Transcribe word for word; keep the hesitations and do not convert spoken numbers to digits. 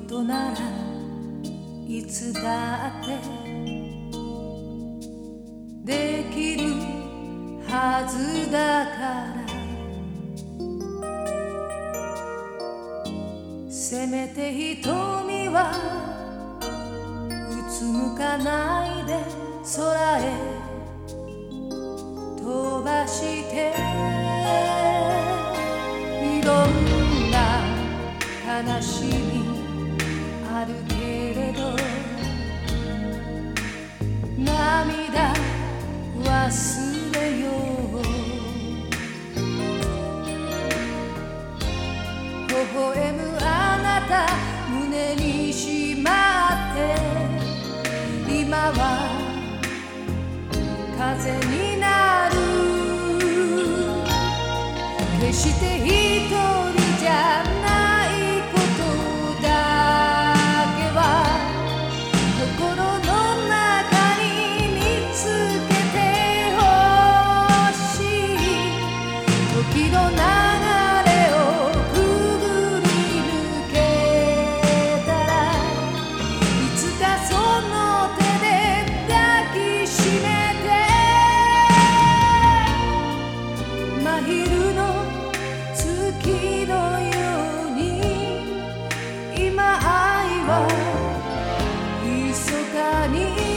ことならいつだってできるはずだからせめて瞳はうつむかないで空へ飛ばしていろんな悲しみあるけれど涙忘れよう微笑むあなた胸にしまって今は風になる決して一人じゃないことだけは心の中に見つけてほしい時の流れをくぐり抜けたらいつかその手で抱きしめて真昼の月のように今愛は密かに